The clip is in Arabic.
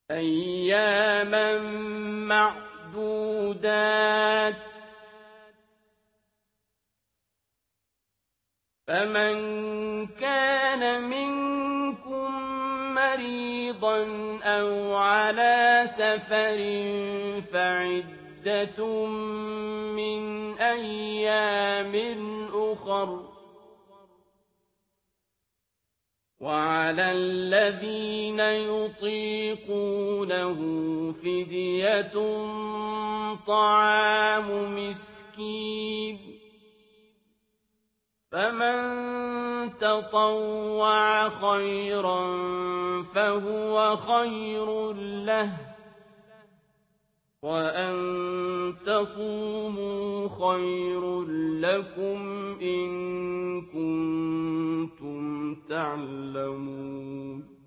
أياما معدودات فمن كان منكم مريضا أو على سفر فعدة من أيام أخر وعلى الذين يطيقونه فدية طعام مسكين فمن تطوع خيرا فهو خير له وأن تصوموا خير لكم إن كنتم تعلمون